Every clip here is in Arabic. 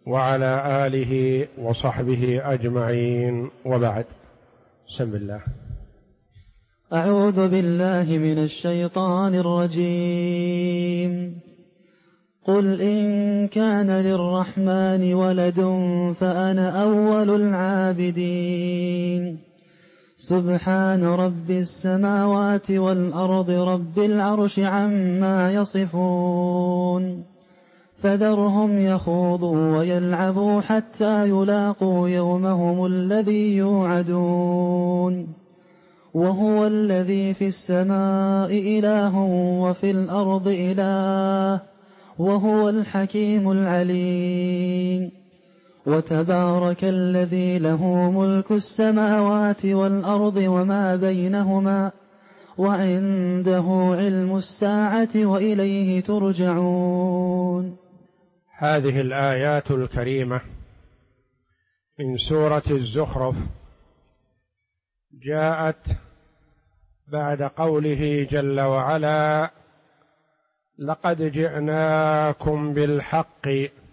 وعلى آله وصحبه أجمعين، وبعد. بسم الله. أعوذ بالله من الشيطان الرجيم. قل إن كان للرحمن ولد فأنا أول العابدين. سبحان رب السماوات والأرض رب العرش عما يصفون. فذرهم يخوضوا ويلعبوا حتى يلاقوا يومهم الذي يوعدون. وهو الذي في السماء إله وفي الأرض إله وهو الحكيم العليم. وتبارك الذي له ملك السماوات والأرض وما بينهما وعنده علم الساعة وإليه ترجعون. هذه الآيات الكريمة من سورة الزخرف جاءت بعد قوله جل وعلا: لقد جئناكم بالحق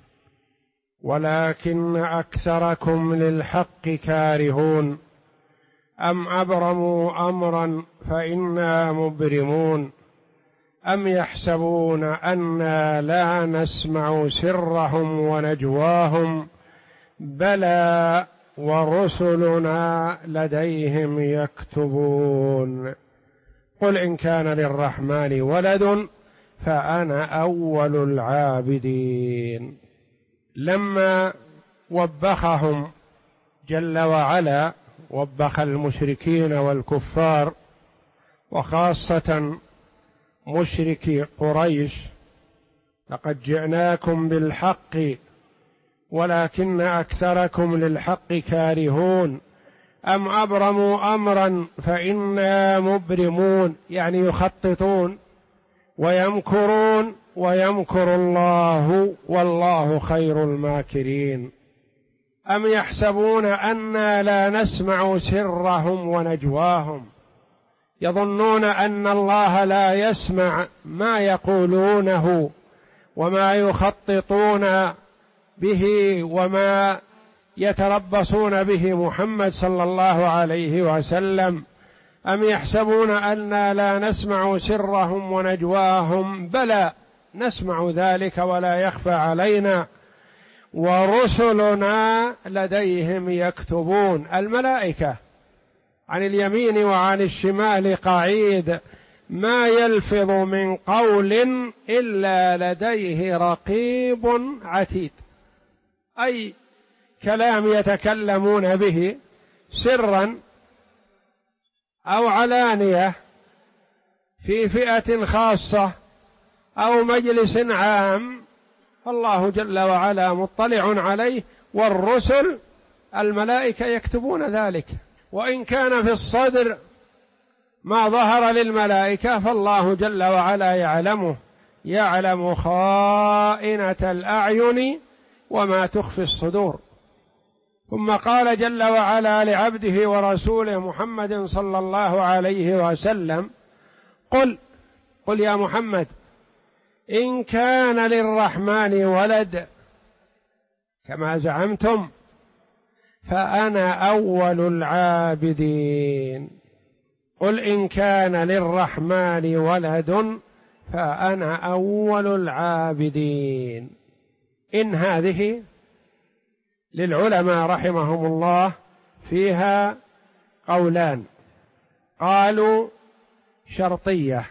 ولكن أكثركم للحق كارهون أم أبرموا أمرا فإنا مبرمون أم يحسبون أنا لا نسمع سرهم ونجواهم بلى ورسلنا لديهم يكتبون. قل إن كان للرحمن ولد فأنا أول العابدين. لما وبخهم جل وعلا، وبخ المشركين والكفار وخاصة مشركي قريش: لقد جئناكم بالحق ولكن أكثركم للحق كارهون أم أبرموا أمرا فإنا مبرمون، يعني يخططون ويمكرون ويمكر الله والله خير الماكرين. أم يحسبون أنا لا نسمع سرهم ونجواهم، يظنون أن الله لا يسمع ما يقولونه وما يخططون به وما يتربصون به محمد صلى الله عليه وسلم. أم يحسبون أنا لا نسمع سرهم ونجواهم بلى نسمع ذلك ولا يخفى علينا ورسلنا لديهم يكتبون. الملائكة عن اليمين وعن الشمال قعيد ما يلفظ من قول إلا لديه رقيب عتيد، أي كلام يتكلمون به سرا أو علانية في فئة خاصة أو مجلس عام، فالله جل وعلا مطلع عليه، والرسل الملائكة يكتبون ذلك. وإن كان في الصدر ما ظهر للملائكة فالله جل وعلا يعلمه، يعلم خائنة الأعين وما تخفي الصدور. ثم قال جل وعلا لعبده ورسوله محمد صلى الله عليه وسلم: قل يا محمد إن كان للرحمن ولد كما زعمتم فأنا أول العابدين. قل إن كان للرحمن ولد فأنا أول العابدين. إن هذه للعلماء رحمهم الله فيها قولان: قالوا شرطية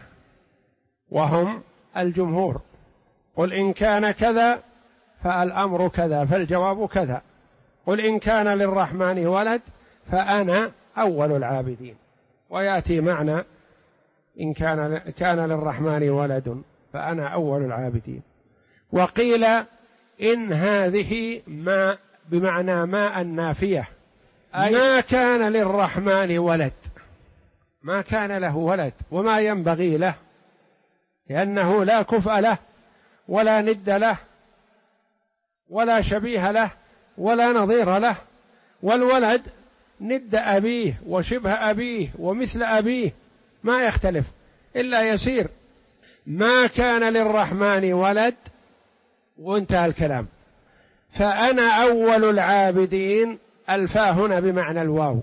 وهم الجمهور: قل إن كان كذا فالأمر كذا فالجواب كذا. قل إن كان للرحمن ولد فأنا أول العابدين، ويأتي معنى إن كان للرحمن ولد فأنا أول العابدين. وقيل إن هذه ما بمعنى ما النافية، أي ما كان للرحمن ولد، ما كان له ولد وما ينبغي له، لأنه لا كفء له ولا ند له ولا شبيه له ولا نظير له، والولد ند أبيه وشبه أبيه ومثل أبيه، ما يختلف إلا يسير. ما كان للرحمن ولد وانتهى الكلام. فأنا أول العابدين، الفاء هنا بمعنى الواو،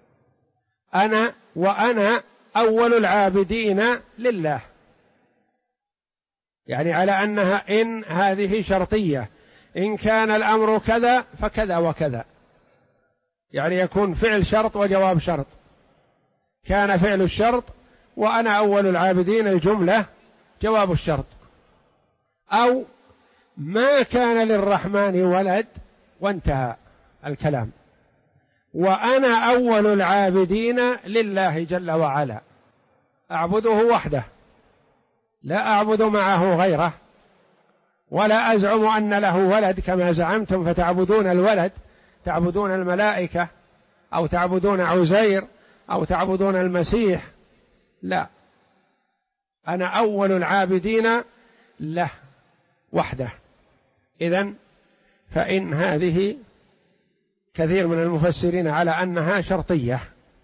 وأنا أول العابدين لله، يعني على أنها إن هذه شرطية، إن كان الأمر كذا فكذا وكذا، يعني يكون فعل شرط وجواب شرط. كان فعل الشرط وأنا أول العابدين الجملة جواب الشرط. أو ما كان للرحمن ولد وانتهى الكلام، وأنا أول العابدين لله جل وعلا، أعبده وحده لا أعبد معه غيره، ولا أزعم أن له ولد كما زعمتم فتعبدون الولد، تعبدون الملائكة أو تعبدون عزير أو تعبدون المسيح، لا، أنا أول العابدين له وحده. إذن فإن هذه كثير من المفسرين على أنها شرطية،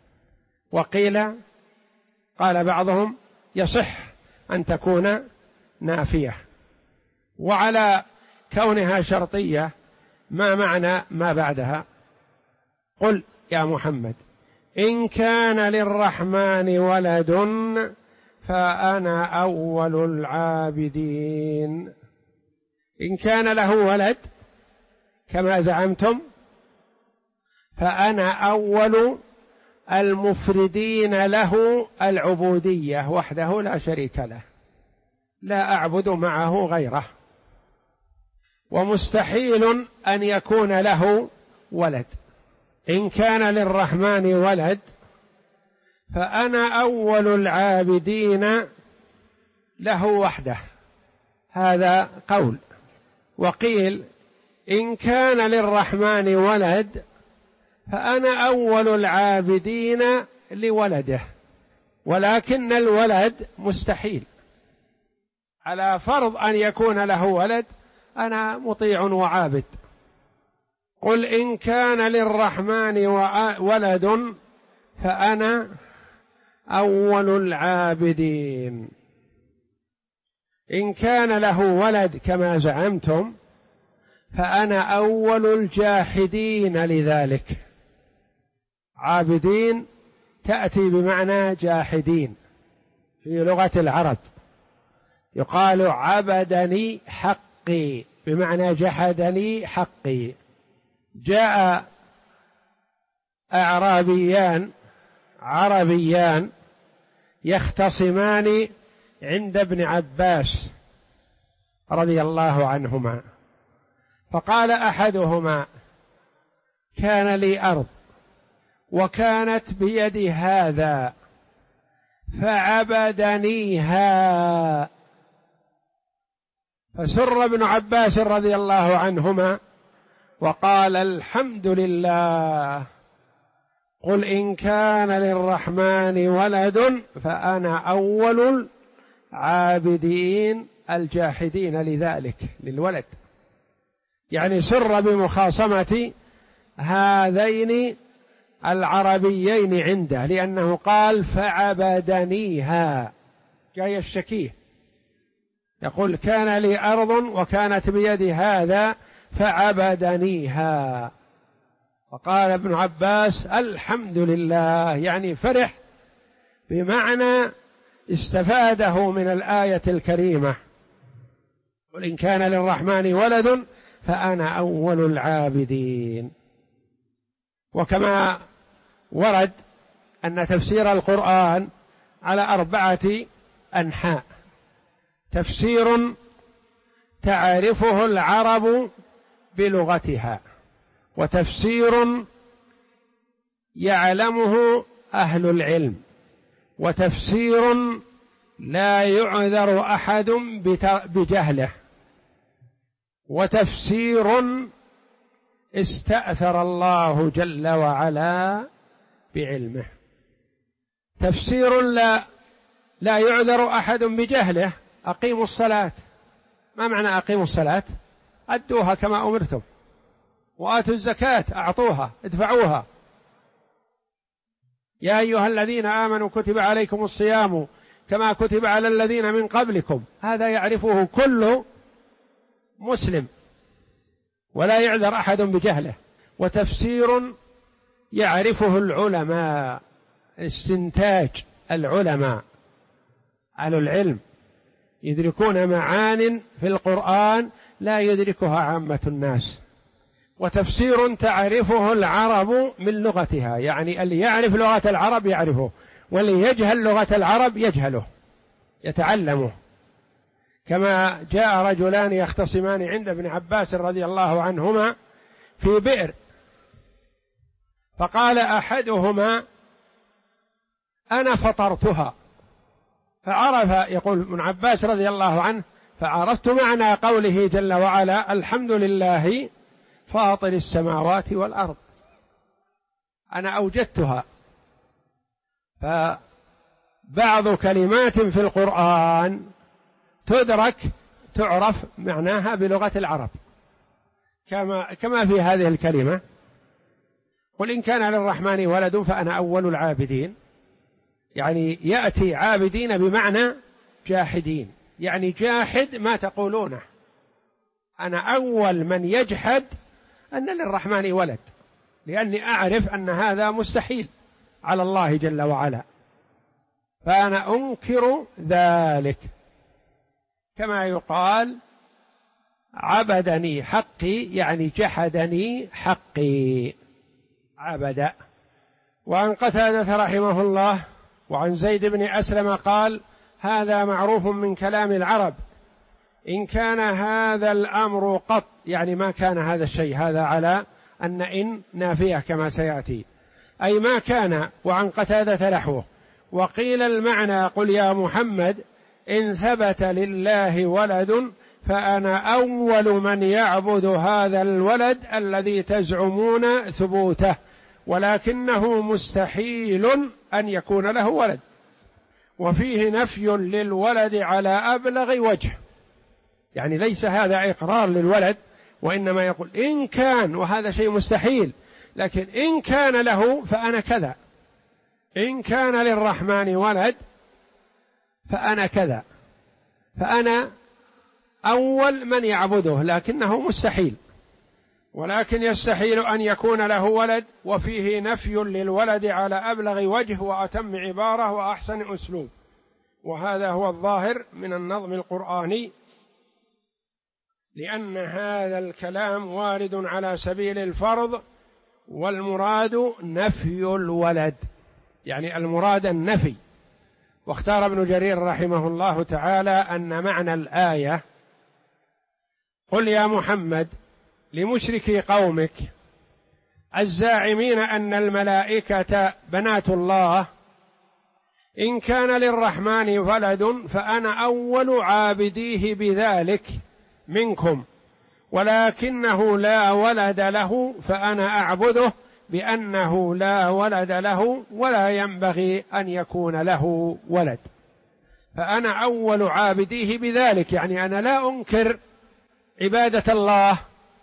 قال بعضهم يصح أن تكون نافية. وعلى كونها شرطية ما معنى ما بعدها؟ قل يا محمد إن كان للرحمن ولد فأنا أول العابدين. إن كان له ولد كما زعمتم فأنا أول المفردين له العبودية وحده لا شريك له، لا أعبد معه غيره، ومستحيل أن يكون له ولد. إن كان للرحمن ولد فأنا أول العابدين له وحده، هذا قول. وقيل إن كان للرحمن ولد فأنا أول العابدين لولده، ولكن الولد مستحيل، على فرض أن يكون له ولد أنا مطيع وعابد. قل إن كان للرحمن ولد فأنا أول العابدين. إن كان له ولد كما زعمتم فأنا أول الجاحدين لذلك. عابدين تأتي بمعنى جاحدين في لغة العرب، يقال عبدني حقي بمعنى جحدني حقي. جاء أعرابيان عربيان يختصمان عند ابن عباس رضي الله عنهما، فقال أحدهما كان لي أرض وكانت بيد هذا فعبدنيها، فسر ابن عباس رضي الله عنهما وقال الحمد لله. قل إن كان للرحمن ولد فأنا أول العابدين الجاحدين لذلك للولد، يعني سر بمخاصمة هذين العربيين عنده، لأنه قال فعبدنيها، جاي الشكيه يقول كان لي أرض وكانت بيد هذا فعبدنيها، فقال ابن عباس الحمد لله، يعني فرح بمعنى استفاده من الآية الكريمة قل إن كان للرحمن ولد فأنا أول العابدين. وكما ورد أن تفسير القرآن على 4 أنحاء: تفسير تعرفه العرب بلغتها، وتفسير يعلمه أهل العلم، وتفسير لا يعذر أحد بجهله، وتفسير استأثر الله جل وعلا بعلمه. تفسير لا يعذر أحد بجهله: أقيموا الصلاة. ما معنى أقيموا الصلاة؟ أدوها كما أمرتم، وآتوا الزكاة أعطوها ادفعوها. يا أيها الذين آمنوا كتب عليكم الصيام كما كتب على الذين من قبلكم. هذا يعرفه كل مسلم، ولا يعذر أحد بجهله. وتفسير يعرفه العلماء، استنتاج العلماء، أهل العلم يدركون معان في القرآن لا يدركها عامة الناس. وتفسير تعرفه العرب من لغتها، يعني اللي يعرف لغة العرب يعرفه، واللي يجهل لغة العرب يجهله يتعلمه. كما جاء رجلان يختصمان عند ابن عباس رضي الله عنهما في بئر، فقال أحدهما أنا فطرتها، فعرف، يقول ابن عباس رضي الله عنه، فعرفت معنى قوله جل وعلا الحمد لله فاطر السماوات والأرض، أنا أوجدتها. فبعض كلمات في القرآن تدرك تعرف معناها بلغة العرب، كما في هذه الكلمة قل إن كان للرحمن ولد فأنا أول العابدين، يعني يأتي عابدين بمعنى جاحدين، يعني جاحد ما تقولونه، أنا أول من يجحد أن للرحمن ولد، لأني أعرف أن هذا مستحيل على الله جل وعلا، فأنا أنكر ذلك. كما يقال عبدني حقي، يعني جحدني حقي، عبد. وعن قتادة رحمه الله وعن زيد بن أسلم قال هذا معروف من كلام العرب، إن كان هذا الأمر قط، يعني ما كان هذا الشيء، هذا على أن إن نافية كما سيأتي، أي ما كان. وعن قتادة نحوه. وقيل المعنى قل يا محمد إن ثبت لله ولد فأنا أول من يعبد هذا الولد الذي تزعمون ثبوته، ولكنه مستحيل أن يكون له ولد، وفيه نفي للولد على أبلغ وجه، يعني ليس هذا إقرار للولد، وإنما يقول إن كان، وهذا شيء مستحيل، لكن إن كان له فأنا كذا، إن كان للرحمن ولد فأنا كذا، فأنا أول من يعبده، لكنه مستحيل، ولكن يستحيل أن يكون له ولد، وفيه نفي للولد على أبلغ وجه وأتم عبارة وأحسن أسلوب، وهذا هو الظاهر من النظم القرآني، لأن هذا الكلام وارد على سبيل الفرض، والمراد نفي الولد، يعني المراد النفي. واختار ابن جرير رحمه الله تعالى أن معنى الآية قل يا محمد لمشركي قومك الزاعمين أن الملائكة بنات الله إن كان للرحمن ولد فأنا أول عابديه بذلك منكم، ولكنه لا ولد له فأنا أعبده بأنه لا ولد له ولا ينبغي أن يكون له ولد، فأنا أول عابديه بذلك، يعني أنا لا أنكر عبادة الله،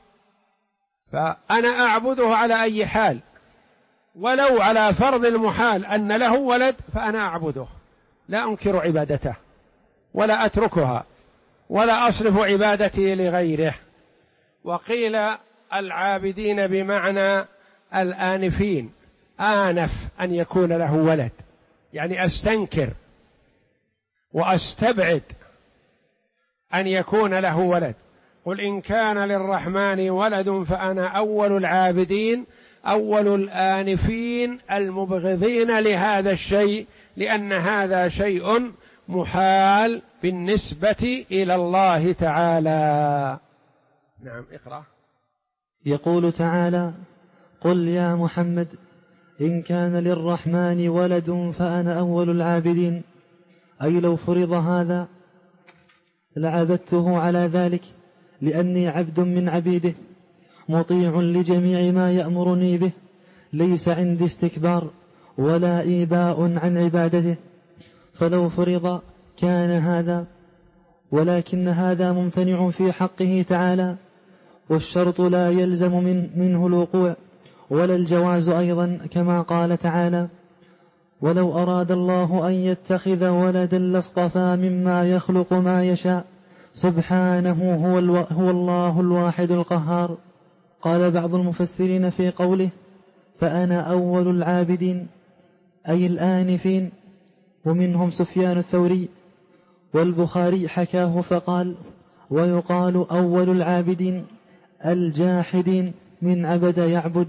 فأنا أعبده على أي حال، ولو على فرض المحال أن له ولد فأنا أعبده، لا أنكر عبادته ولا أتركها ولا أصرف عبادتي لغيره. وقيل العابدين بمعنى الآنفين، آنف أن يكون له ولد، يعني أستنكر وأستبعد أن يكون له ولد. قل إن كان للرحمن ولد فأنا أول العابدين، أول الآنفين المبغضين لهذا الشيء، لأن هذا شيء محال بالنسبة إلى الله تعالى. نعم اقرأ. يقول تعالى قل يا محمد إن كان للرحمن ولد فأنا أول العابدين، أي لو فرض هذا لعبدته على ذلك، لأني عبد من عبيده مطيع لجميع ما يأمرني به، ليس عندي استكبار ولا إيباء عن عبادته، فلو فرض كان هذا، ولكن هذا ممتنع في حقه تعالى، والشرط لا يلزم منه الوقوع ولا الجواز أيضا، كما قال تعالى ولو أراد الله أن يتخذ ولدا لاصطفى مما يخلق ما يشاء سبحانه هو الله الواحد القهار. قال بعض المفسرين في قوله فأنا أول العابدين أي الآنفين، ومنهم سفيان الثوري، والبخاري حكاه فقال ويقال أول العابدين الجاحدين من عبد يعبد.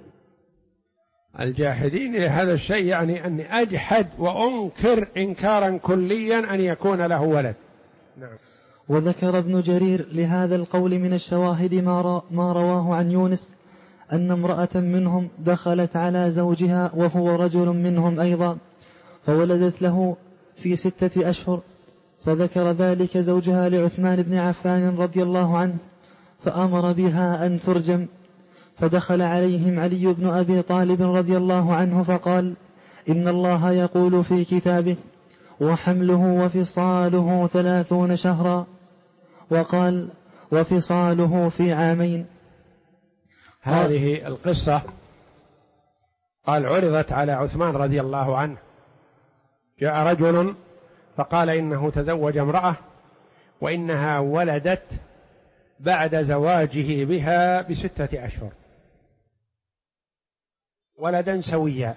الجاحدين لهذا الشيء يعني أني أجحد وأنكر إنكارا كليا أن يكون له ولد. نعم. وذكر ابن جرير لهذا القول من الشواهد ما رواه عن يونس أن امرأة منهم دخلت على زوجها وهو رجل منهم أيضا فولدت له في 6 أشهر، فذكر ذلك زوجها لعثمان بن عفان رضي الله عنه فأمر بها أن ترجم، فدخل عليهم علي بن أبي طالب رضي الله عنه فقال إن الله يقول في كتابه وحمله وفصاله 30 شهرا، وقال وفصاله في عامين. هذه القصة قال عرضت على عثمان رضي الله عنه، جاء رجل فقال إنه تزوج امرأة وإنها ولدت بعد زواجه بها ب6 أشهر ولدا سويا،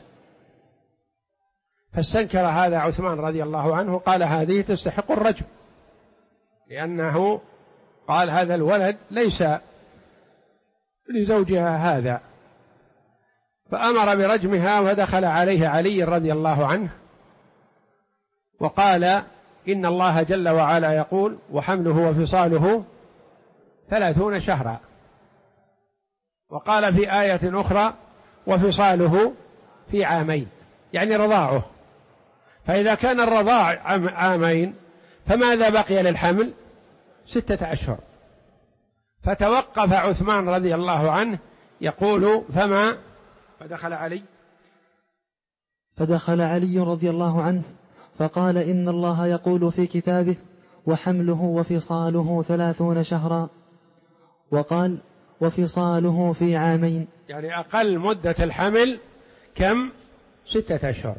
فاستنكر هذا عثمان رضي الله عنه، قال هذه تستحق الرجم، لأنه قال هذا الولد ليس لزوجها هذا، فأمر برجمها، ودخل عليه علي رضي الله عنه وقال إن الله جل وعلا يقول وحمله وفصاله 30 شهرا، وقال في آية أخرى وفصاله في عامين، يعني رضاعه، فإذا كان الرضاع عامين فماذا بقي للحمل؟ 6 أشهر. فتوقف عثمان رضي الله عنه يقول فما فدخل علي رضي الله عنه فقال إن الله يقول في كتابه وحمله وفصاله 30 شهرا، وقال وفصاله في عامين، يعني أقل مدة الحمل كم؟ 6 أشهر.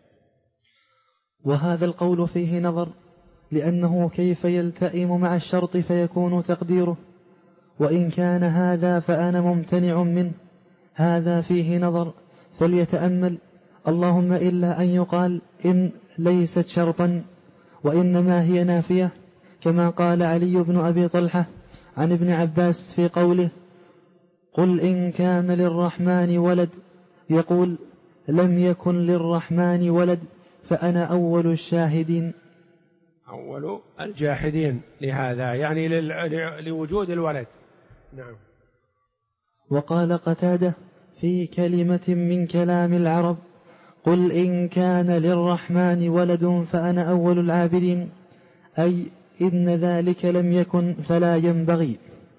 وهذا القول فيه نظر، لأنه كيف يلتئم مع الشرط فيكون تقديره، وإن كان هذا فأنا ممتنع منه، هذا فيه نظر فليتأمل، اللهم إلا أن يقال إن ليست شرطا وإنما هي نافية، كما قال علي بن أبي طلحة عن ابن عباس في قوله قل إن كان للرحمن ولد، يقول لم يكن للرحمن ولد فأنا أول الشاهدين، أول الجاحدين لهذا، يعني لوجود الولد. نعم. وقال قتادة في كلمة من كلام العرب قل إن كان للرحمن ولد فأنا أول العابدين، أي إن ذلك لم يكن فلا ينبغي.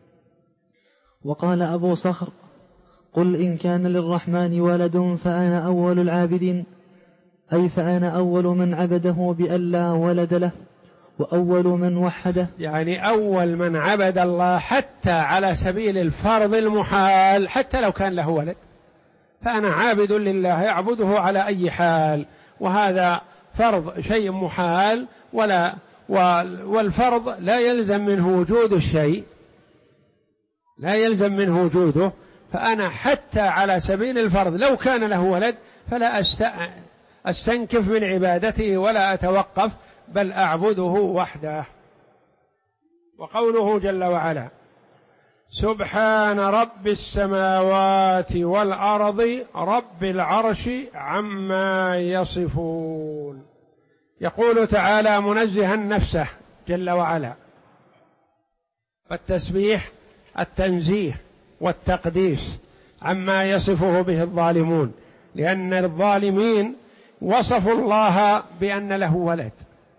وقال أبو صخر قل إن كان للرحمن ولد فأنا أول العابدين، أي فأنا أول من عبده بأن لا ولد له وأول من وحده، يعني أول من عبد الله حتى على سبيل الفرض المحال، حتى لو كان له ولد فأنا عابد لله يعبده على أي حال، وهذا فرض شيء محال، والفرض لا يلزم منه وجود الشيء، لا يلزم منه وجوده، فأنا حتى على سبيل الفرض لو كان له ولد فلا أستنكف من عبادته ولا أتوقف، بل أعبده وحده. وقوله جل وعلا سبحان رب السماوات والأرض رب العرش عما يصفون، يقول تعالى منزها نفسه جل وعلا، فالتسبيح التنزيه والتقديس عما يصفه به الظالمون، لأن الظالمين وصفوا الله بأن له ولد،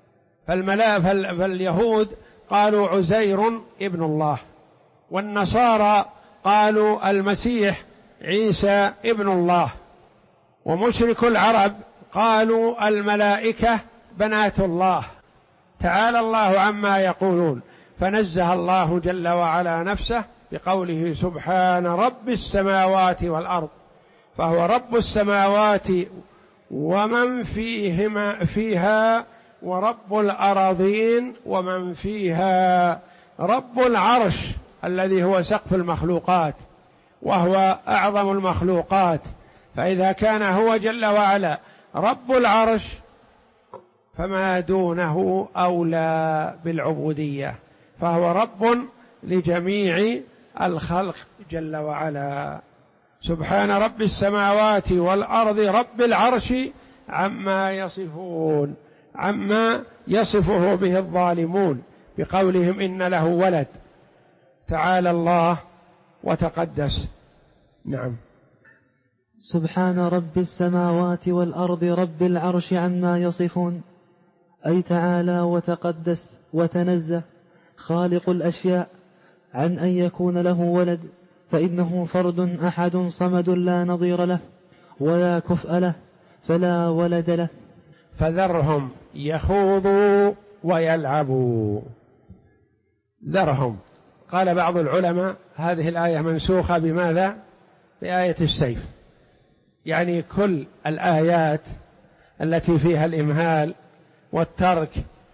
فاليهود قالوا عزير ابن الله، والنصارى قالوا المسيح عيسى ابن الله، ومشرك العرب قالوا الملائكة بنات الله، تعالى الله عما يقولون. فنزه الله جل وعلا نفسه بقوله سبحان رب السماوات والأرض، فهو رب السماوات ومن فيها، ورب الأراضين ومن فيها، رب العرش الذي هو سقف المخلوقات، وهو أعظم المخلوقات، فإذا كان هو جل وعلا رب العرش فما دونه أولى بالعبودية، فهو رب لجميع الخلق جل وعلا. سبحان رب السماوات والأرض رب العرش عما يصفون، عما يصفه به الظالمون بقولهم إن له ولد، تعالى الله وتقدس. نعم. سبحان رب السماوات والأرض رب العرش عما يصفون، أي تعالى وتقدس وتنزه خالق الأشياء عن أن يكون له ولد، فإنه فرد أحد صمد لا نظير له ولا كفء له، فلا ولد له. فذرهم يخوضوا ويلعبوا، ذرهم. قال بعض العلماء هذه الآية منسوخة بماذا؟ بآية السيف، يعني كل الآيات التي فيها الإمهال والترك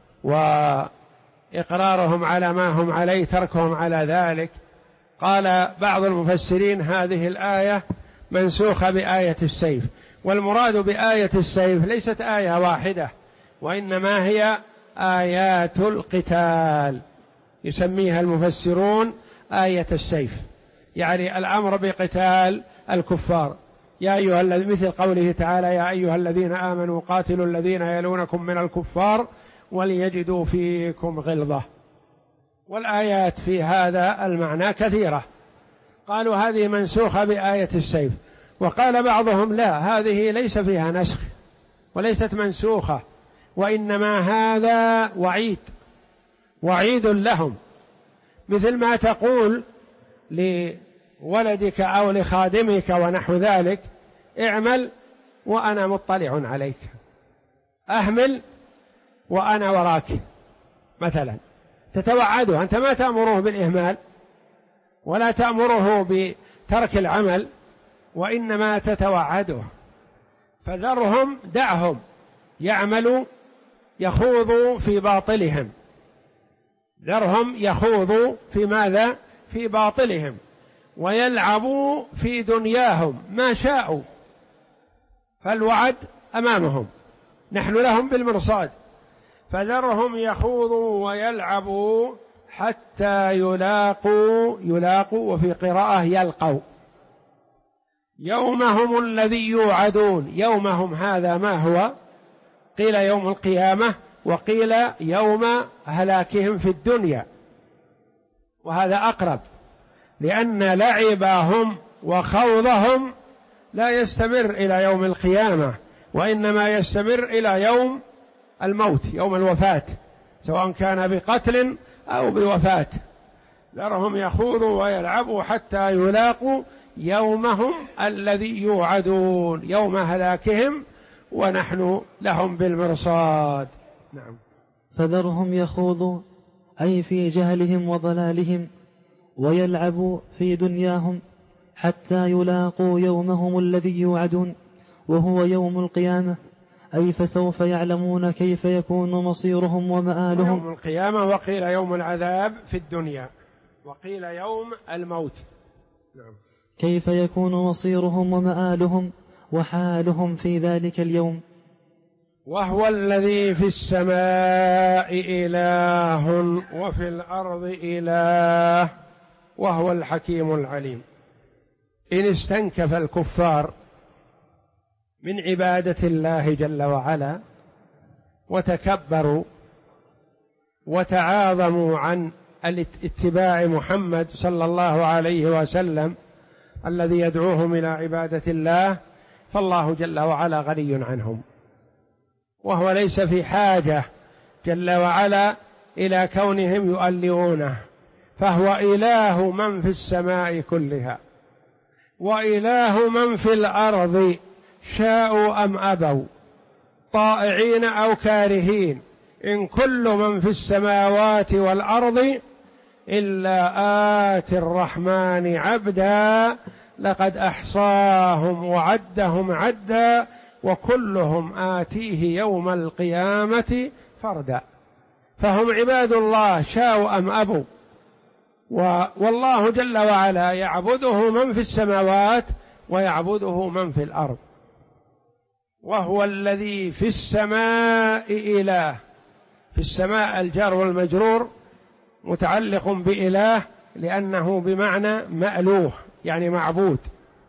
وإقرارهم على ما هم عليه تركهم على ذلك. قال بعض المفسرين هذه الآية منسوخة بآية السيف، والمراد بآية السيف ليست آية واحدة، وإنما هي آيات القتال، يسميها المفسرون آية السيف، يعني الأمر بقتال الكفار. يا أيها مثل قوله تعالى يا أيها الذين آمنوا قاتلوا الذين يلونكم من الكفار وليجدوا فيكم غلظة. والآيات في هذا المعنى كثيرة، قالوا هذه منسوخة بآية السيف. وقال بعضهم لا، هذه ليس فيها نسخ وليست منسوخة، وإنما هذا وعيد لهم، مثل ما تقول لولدك أو لخادمك ونحو ذلك اعمل وأنا مطلع عليك، أهمل وأنا وراك مثلا، تتوعده، أنت ما تأمره بالإهمال ولا تأمره بترك العمل، وإنما تتوعده. فذرهم، دعهم يعملوا يخوضوا في باطلهم، ذرهم يخوضوا في ماذا؟ في باطلهم، ويلعبوا في دنياهم ما شاءوا، فالوعد أمامهم، نحن لهم بالمرصاد. فذرهم يخوضوا ويلعبوا حتى يلاقوا وفي قراءة يلقوا يومهم الذي يوعدون. يومهم هذا ما هو؟ قيل يوم القيامة، وقيل يوم هلاكهم في الدنيا، وهذا أقرب، لأن لعبهم وخوضهم لا يستمر إلى يوم القيامة، وإنما يستمر إلى يوم الموت، يوم الوفاة، سواء كان بقتل أو بوفاة. ذرهم يخوضوا ويلعبوا حتى يلاقوا يومهم الذي يوعدون، يوم هلاكهم، ونحن لهم بالمرصاد. نعم. فذرهم يخوضوا أي في جهلهم وضلالهم، ويلعبوا في دنياهم حتى يلاقوا يومهم الذي يوعدون، وهو يوم القيامة، أي فسوف يعلمون كيف يكون مصيرهم ومآلهم. يوم القيامة، وقيل يوم العذاب في الدنيا، وقيل يوم الموت. نعم. كيف يكون مصيرهم ومآلهم وحالهم في ذلك اليوم. وهو الذي في السماء إله وفي الأرض إله وهو الحكيم العليم. إن استنكف الكفار من عبادة الله جل وعلا وتكبروا وتعاظموا عن اتباع محمد صلى الله عليه وسلم الذي يدعوهم إلى عبادة الله، فالله جل وعلا غني عنهم، وهو ليس في حاجة جل وعلا إلى كونهم يؤلهونه، فهو إله من في السماء كلها وإله من في الأرض، شاءوا أم أبوا، طائعين أو كارهين، إن كل من في السماوات والأرض إلا آتي الرحمن عبدا لقد أحصاهم وعدهم عدا وكلهم آتيه يوم القيامة فردا. فهم عباد الله شاءوا أم أبوا، والله جل وعلا يعبده من في السماوات ويعبده من في الأرض. وهو الذي في السماء إله، في السماء الجار والمجرور متعلق بإله لأنه بمعنى مألوه يعني معبود،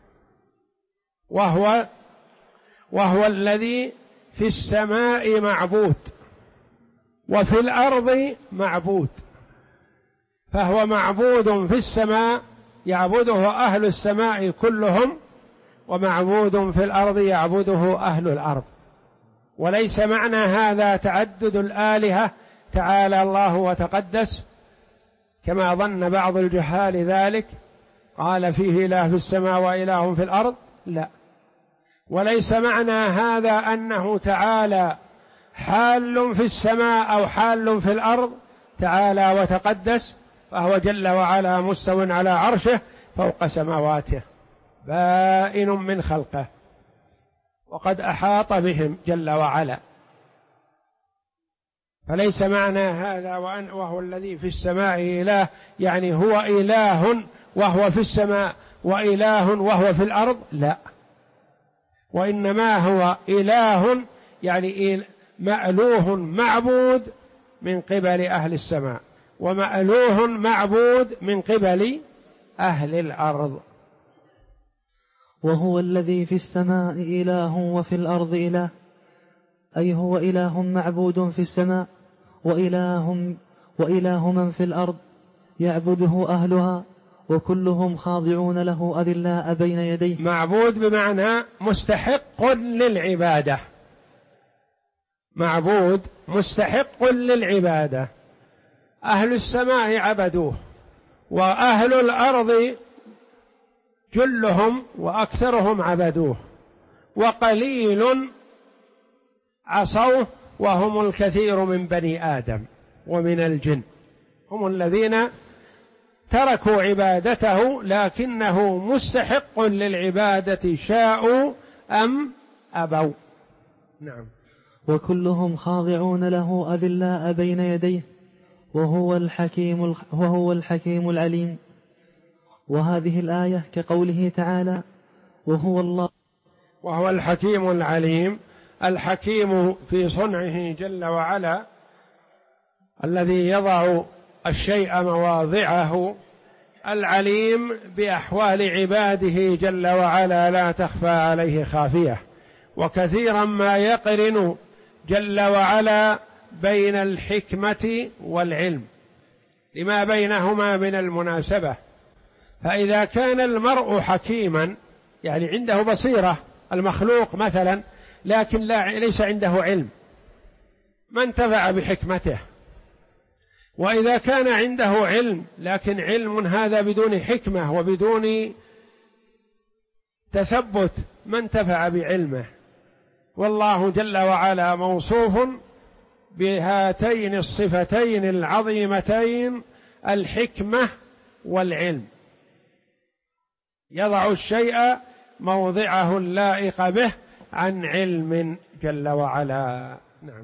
وهو الذي في السماء معبود وفي الأرض معبود، فهو معبود في السماء يعبده أهل السماء كلهم، ومعبود في الأرض يعبده أهل الأرض. وليس معنى هذا تعدد الآلهة تعالى الله وتقدس كما ظن بعض الجهال ذلك، قال فيه إله في السماء وإله في الأرض، لا. وليس معنى هذا أنه تعالى حال في السماء أو حال في الأرض، تعالى وتقدس، فهو جل وعلا مستو على عرشه فوق سماواته بائن من خلقه وقد أحاط بهم جل وعلا. فليس معنى هذا وهو الذي في السماء إله يعني هو إله وهو في السماء وإله وهو في الأرض، لا، وإنما هو إله يعني مألوه معبود من قبل أهل السماء، ومألوه معبود من قبل أهل الأرض. وهو الذي في السماء إله وفي الأرض إله، أي هو إله معبود في السماء وإله من في الأرض يعبده أهلها، وكلهم خاضعون له أذلاء بين يديه. معبود بمعنى مستحق للعبادة، معبود مستحق للعبادة. أهل السماء عبدوه، وأهل الأرض جلهم وأكثرهم عبدوه، وقليل عصوه وهم الكثير من بني آدم ومن الجن، هم الذين تركوا عبادته لكنه مستحق للعبادة شاءوا أم أبوا. نعم. وكلهم خاضعون له أذلاء بين يديه وهو الحكيم العليم. وهذه الآية كقوله تعالى وهو الحكيم العليم. الحكيم في صنعه جل وعلا الذي يضع الشيء مواضعه، العليم بأحوال عباده جل وعلا لا تخفى عليه خافية. وكثيرا ما يقرن جل وعلا بين الحكمة والعلم لما بينهما من المناسبة. فإذا كان المرء حكيما يعني عنده بصيرة، المخلوق مثلا، لكن ليس عنده علم، ما انتفع بحكمته. وإذا كان عنده علم لكن علم هذا بدون حكمة وبدون تثبت، ما انتفع بعلمه. والله جل وعلا موصوف بهاتين الصفتين العظيمتين، الحكمة والعلم، يضع الشيء موضعه اللائق به عن علم جل وعلا. نعم.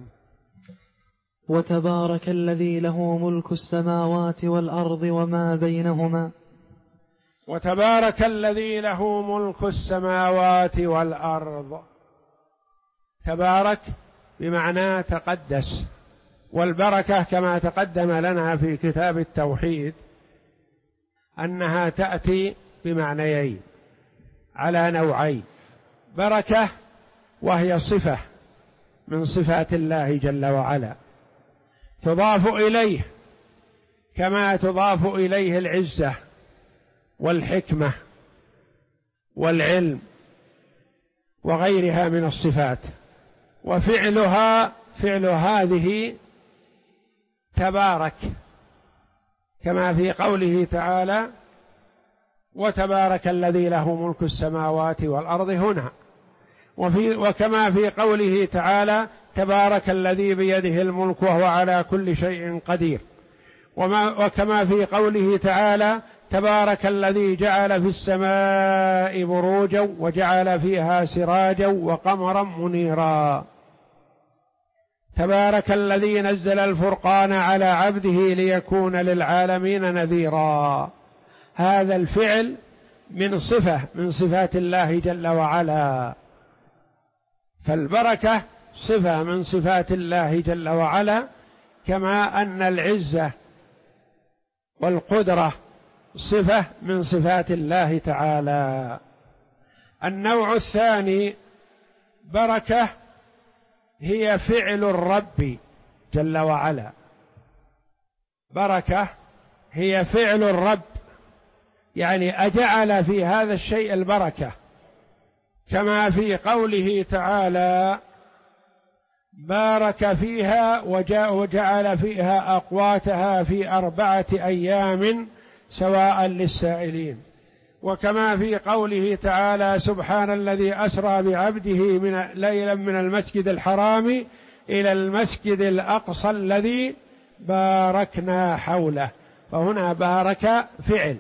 وتبارك الذي له ملك السماوات والأرض وما بينهما. وتبارك الذي له ملك السماوات والأرض. تبارك بمعنى تقدس، والبركة كما تقدم لنا في كتاب التوحيد أنها تأتي بمعنيين على نوعين: بركة وهي صفة من صفات الله جل وعلا تضاف إليه كما تضاف إليه العزة والحكمة والعلم وغيرها من الصفات. وفعلها فعل هذه تبارك، كما في قوله تعالى: وتبارك الذي له ملك السماوات والأرض هنا، وكما في قوله تعالى: تبارك الذي بيده الملك وهو على كل شيء قدير، وكما في قوله تعالى: تبارك الذي جعل في السماء بروجا وجعل فيها سراجا وقمرا منيرا. تبارك الذي نزل الفرقان على عبده ليكون للعالمين نذيرا. هذا الفعل من صفة من صفات الله جل وعلا، فالبركة صفة من صفات الله جل وعلا، كما أن العزة والقدرة صفة من صفات الله تعالى. النوع الثاني بركة هي فعل الرب جل وعلا، بركة هي فعل الرب، يعني أجعل في هذا الشيء البركة، كما في قوله تعالى بارك فيها وجعل فيها أقواتها في 4 أيام سواء للسائلين، وكما في قوله تعالى سبحان الذي أسرى بعبده ليلا من المسجد الحرام إلى المسجد الأقصى الذي باركنا حوله. فهنا بارك فعل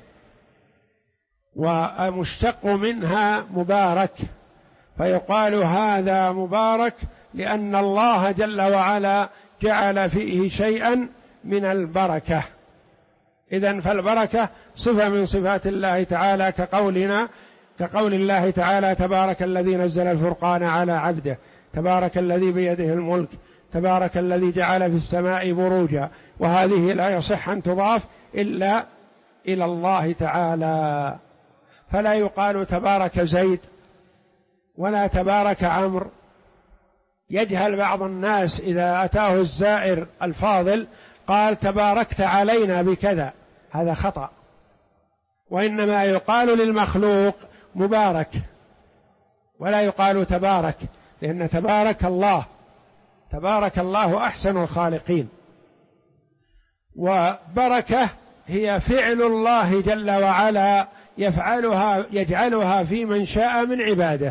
ومشتق منها مبارك، فيقال هذا مبارك لأن الله جل وعلا جعل فيه شيئا من البركة. إذن فالبركة صفة من صفات الله تعالى، كقول الله تعالى تبارك الذي نزل الفرقان على عبده، تبارك الذي بيده الملك، تبارك الذي جعل في السماء بروجا، وهذه لا يصح أن تضاف إلا إلى الله تعالى، فلا يقال تبارك زيد ولا تبارك عمرو. يجهل بعض الناس إذا أتاه الزائر الفاضل قال تباركت علينا بكذا، هذا خطأ، وإنما يقال للمخلوق مبارك ولا يقال تبارك، لأن تبارك الله أحسن الخالقين. وبركة هي فعل الله جل وعلا يجعلها في من شاء من عباده،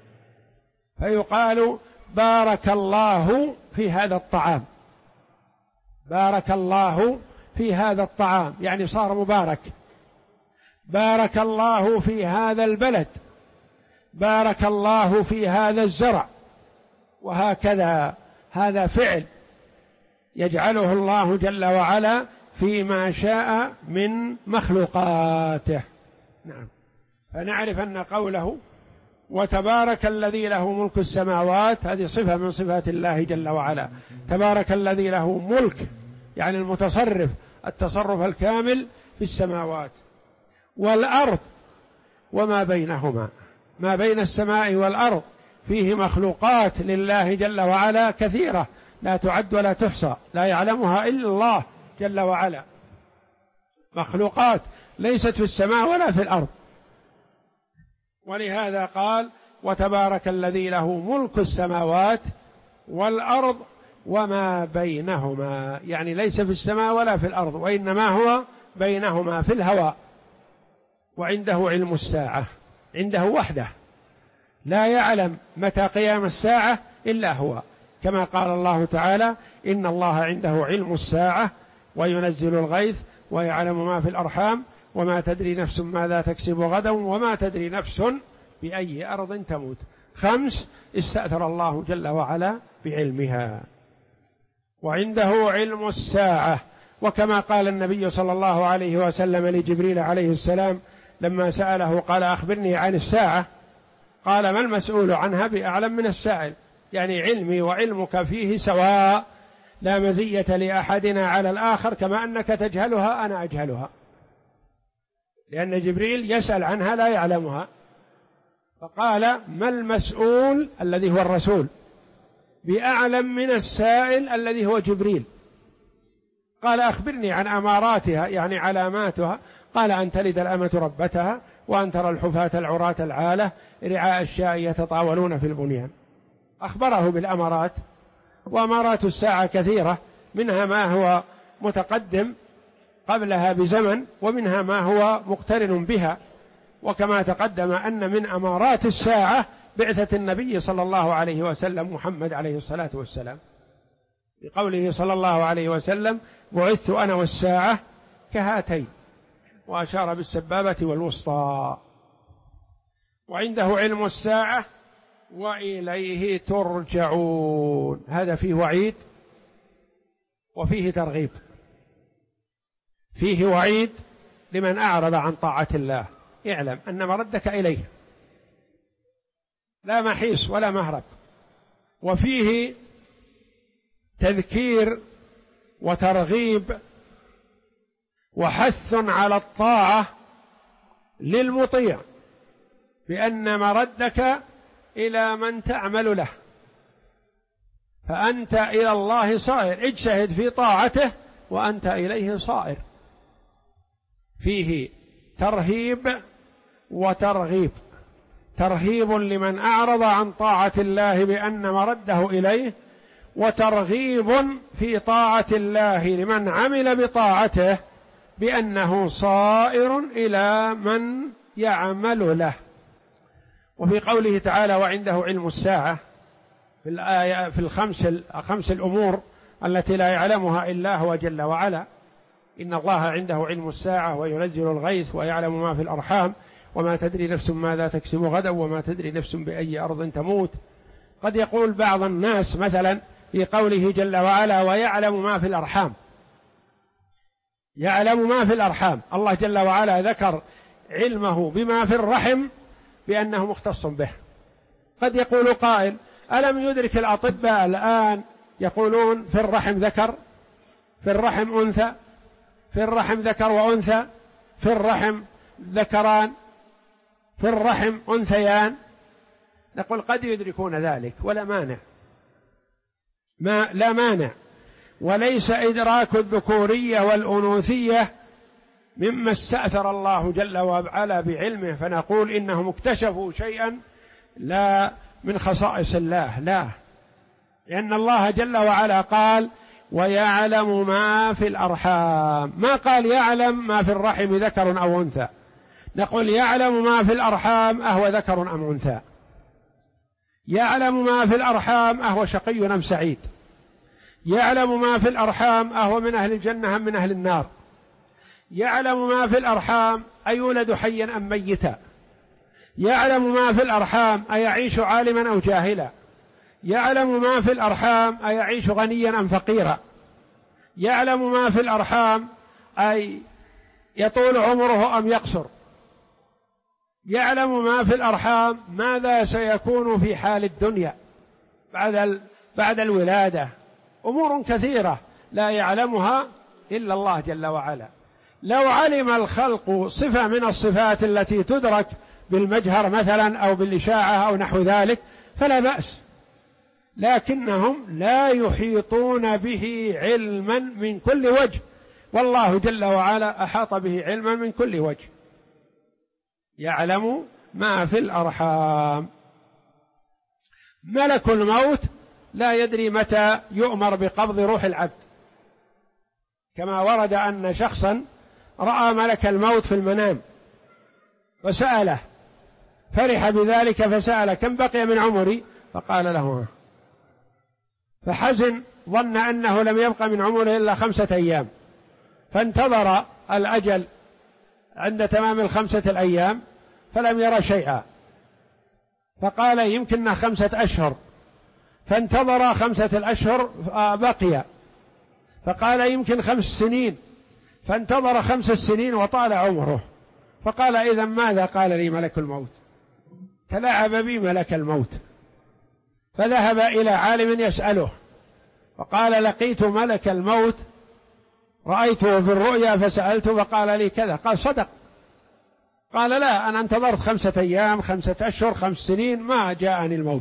فيقال بارك الله في هذا الطعام، بارك الله في هذا الطعام يعني صار مبارك، بارك الله في هذا البلد، بارك الله في هذا الزرع، وهكذا. هذا فعل يجعله الله جل وعلا فيما شاء من مخلوقاته. نعم، فنعرف أن قوله وتبارك الذي له ملك السماوات هذه صفة من صفات الله جل وعلا. تبارك الذي له ملك يعني المتصرف، التصرف الكامل في السماوات والأرض وما بينهما، ما بين السماء والأرض فيه مخلوقات لله جل وعلا كثيرة لا تعد ولا تحصى، لا يعلمها إلا الله جل وعلا، مخلوقات ليست في السماء ولا في الأرض. ولهذا قال وتبارك الذي له ملك السماوات والأرض وما بينهما، يعني ليس في السماء ولا في الأرض، وإنما هو بينهما في الهواء. وعنده علم الساعة، عنده وحده، لا يعلم متى قيام الساعة إلا هو، كما قال الله تعالى إن الله عنده علم الساعة وينزل الغيث ويعلم ما في الأرحام وما تدري نفس ماذا تكسب غدا وما تدري نفس بأي أرض تموت. 5 استأثر الله جل وعلا بعلمها. وعنده علم الساعة، وكما قال النبي صلى الله عليه وسلم لجبريل عليه السلام لما سأله قال أخبرني عن الساعة، قال ما المسؤول عنها بأعلم من السائل، يعني علمي وعلمك فيه سواء، لا مزية لأحدنا على الآخر، كما أنك تجهلها أنا أجهلها، لأن جبريل يسأل عنها لا يعلمها. فقال ما المسؤول الذي هو الرسول بأعلم من السائل الذي هو جبريل. قال أخبرني عن أماراتها يعني علاماتها، قال أن تلد الأمة ربتها وأن ترى الحفاة العراة العالة رعاء الشاء يتطاولون في البنيان. أخبره بالأمارات، وأمارات الساعة كثيرة، منها ما هو متقدم قبلها بزمن ومنها ما هو مقترن بها، وكما تقدم أن من أمارات الساعة بعثة النبي صلى الله عليه وسلم محمد عليه الصلاة والسلام، بقوله صلى الله عليه وسلم بعثت أنا والساعة كهاتين، وأشار بالسبابة والوسطى. وعنده علم الساعة وإليه ترجعون، هذا فيه وعيد وفيه ترغيب، فيه وعيد لمن أعرض عن طاعة الله. اعلم أن مردك إليه، لا محيص ولا مهرب. وفيه تذكير وترغيب وحث على الطاعة للمطيع، بأن مردك إلى من تعمل له، فأنت إلى الله صائر، اجتهد في طاعته وأنت إليه صائر. فيه ترهيب وترغيب، ترهيب لمن أعرض عن طاعة الله بأن مرده إليه، وترغيب في طاعة الله لمن عمل بطاعته بأنه صائر إلى من يعمل له. وفي قوله تعالى وعنده علم الساعة في الآية في الخمس الأمور التي لا يعلمها إلا هو جل وعلا: إن الله عنده علم الساعة وينزل الغيث ويعلم ما في الأرحام وما تدري نفس ماذا تكسب غدا وما تدري نفس بأي أرض تموت. قد يقول بعض الناس مثلا في قوله جل وعلا ويعلم ما في الأرحام، يعلم ما في الأرحام، الله جل وعلا ذكر علمه بما في الرحم بأنه مختص به. قد يقول قائل: ألم يدرك الأطباء الآن يقولون في الرحم ذكر، في الرحم أنثى، في الرحم ذكر وأنثى، في الرحم ذكران، في الرحم أنثيان؟ نقول قد يدركون ذلك ولا مانع، لا مانع، وليس إدراك الذكورية والأنوثية مما استأثر الله جل وعلا بعلمه فنقول إنهم اكتشفوا شيئا لا من خصائص الله، لا، لأن الله جل وعلا قال ويعلم ما في الأرحام، ما قال يعلم ما في الرحم ذكر أو أنثى. نقول يعلم ما في الأرحام أهو ذكر أم أنثى، يعلم ما في الأرحام أهو شقي أم سعيد، يعلم ما في الأرحام أهو من أهل الجنة أم من أهل النار، يعلم ما في الأرحام أيولد حيا أم ميتا، يعلم ما في الأرحام أيعيش عالما أو جاهلا، يعلم ما في الأرحام أيعيش غنيا أم فقيرا، يعلم ما في الأرحام أي يطول عمره أم يقصر، يعلم ما في الأرحام ماذا سيكون في حال الدنيا بعد الولادة. أمور كثيرة لا يعلمها إلا الله جل وعلا. لو علم الخلق صفة من الصفات التي تدرك بالمجهر مثلا أو بالإشاعة أو نحو ذلك فلا بأس، لكنهم لا يحيطون به علما من كل وجه، والله جل وعلا أحاط به علما من كل وجه. يعلم ما في الأرحام. ملك الموت لا يدري متى يؤمر بقبض روح العبد، كما ورد أن شخصا رأى ملك الموت في المنام وسأله، فرح بذلك فسأل كم بقي من عمري؟ فقال له، فحزن، ظن أنه لم يبق من عمره إلا 5 أيام، فانتظر الأجل عند تمام 5 الأيام فلم يرى شيئا، فقال يمكننا 5 أشهر، فانتظر 5 الأشهر بقي، فقال يمكن 5 سنين، فانتظر 5 سنين وطال عمره، فقال إذا ماذا قال لي ملك الموت؟ تلاعب بي ملك الموت. فذهب إلى عالم يسأله فقال لقيت ملك الموت، رأيته في الرؤيا فسألته فقال لي كذا. قال صدق. قال لا، أنا انتظرت 5 أيام 5 أشهر 5 سنين ما جاءني الموت.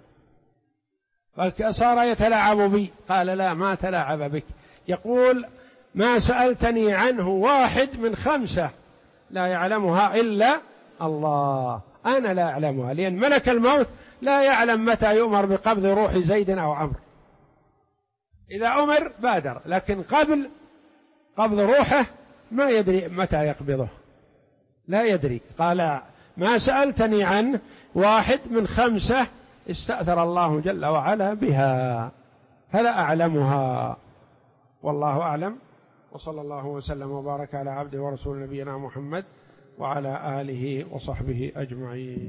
صار يتلاعب بي. قال لا، ما تلاعب بك، يقول ما سألتني عنه واحد من 5 لا يعلمها إلا الله، أنا لا أعلمها، لأن ملك الموت لا يعلم متى يؤمر بقبض روح زيد أو عمرو، إذا أمر بادر، لكن قبل قبض روحه ما يدري متى يقبضه، لا يدري. قال ما سألتني عنه واحد من 5 استأثر الله جل وعلا بها فلا أعلمها. والله أعلم، وصلى الله وسلم وبارك على عبده ورسول نبينا محمد وعلى آله وصحبه أجمعين.